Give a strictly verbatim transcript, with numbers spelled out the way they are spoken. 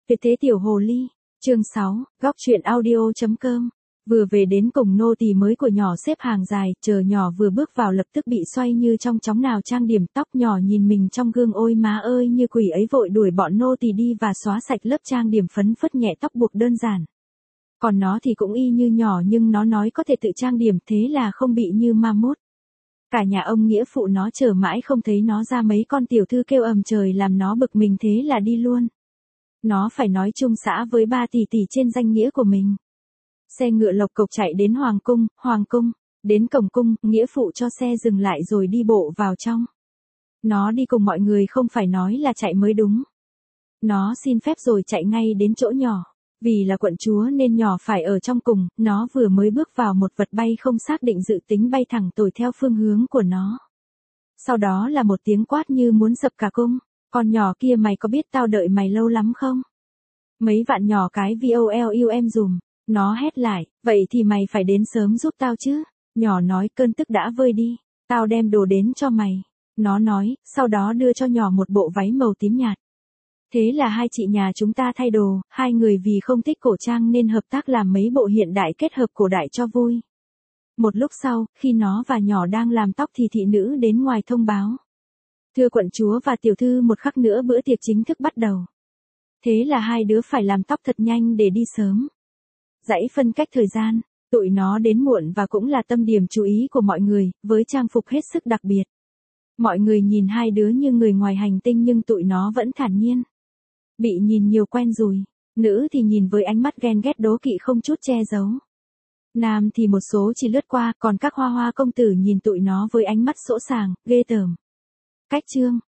Tuyệt thế tiểu hồ ly, chương sáu, góc truyện audio.com. Vừa về đến cùng nô tỳ mới của nhỏ xếp hàng dài, chờ nhỏ vừa bước vào lập tức bị xoay như trong chóng nào trang điểm tóc. Nhỏ nhìn mình trong gương, ôi má ơi, như quỷ ấy, vội đuổi bọn nô tỳ đi và xóa sạch lớp trang điểm, phấn phất nhẹ tóc buộc đơn giản. Còn nó thì cũng y như nhỏ, nhưng nó nói có thể tự trang điểm, thế là không bị như ma mốt. Cả nhà ông nghĩa phụ nó chờ mãi không thấy nó ra, mấy con tiểu thư kêu ầm trời làm nó bực mình, thế là đi luôn. Nó phải nói chung xã với ba tỷ tỷ trên danh nghĩa của mình. Xe ngựa lộc cộc chạy đến Hoàng cung, Hoàng cung, đến cổng cung, nghĩa phụ cho xe dừng lại rồi đi bộ vào trong. Nó đi cùng mọi người không phải nói là chạy mới đúng. Nó xin phép rồi chạy ngay đến chỗ nhỏ. Vì là quận chúa nên nhỏ phải ở trong cùng, nó vừa mới bước vào một vật bay không xác định dự tính bay thẳng tồi theo phương hướng của nó. Sau đó là một tiếng quát như muốn sập cả cung. Con nhỏ kia, mày có biết tao đợi mày lâu lắm không? Mấy vạn nhỏ cái VOLUM dùm. Nó hét lại, vậy thì mày phải đến sớm giúp tao chứ. Nhỏ nói, cơn tức đã vơi đi. Tao đem đồ đến cho mày. Nó nói, sau đó đưa cho nhỏ một bộ váy màu tím nhạt. Thế là hai chị nhà chúng ta thay đồ, hai người vì không thích cổ trang nên hợp tác làm mấy bộ hiện đại kết hợp cổ đại cho vui. Một lúc sau, khi nó và nhỏ đang làm tóc thì thị nữ đến ngoài thông báo. Thưa quận chúa và tiểu thư, một khắc nữa bữa tiệc chính thức bắt đầu. Thế là hai đứa phải làm tóc thật nhanh để đi sớm. Dãy phân cách thời gian, tụi nó đến muộn và cũng là tâm điểm chú ý của mọi người, với trang phục hết sức đặc biệt. Mọi người nhìn hai đứa như người ngoài hành tinh nhưng tụi nó vẫn thản nhiên. Bị nhìn nhiều quen rồi, nữ thì nhìn với ánh mắt ghen ghét đố kỵ không chút che giấu. Nam thì một số chỉ lướt qua, còn các hoa hoa công tử nhìn tụi nó với ánh mắt sỗ sàng, ghê tởm. Cách chương,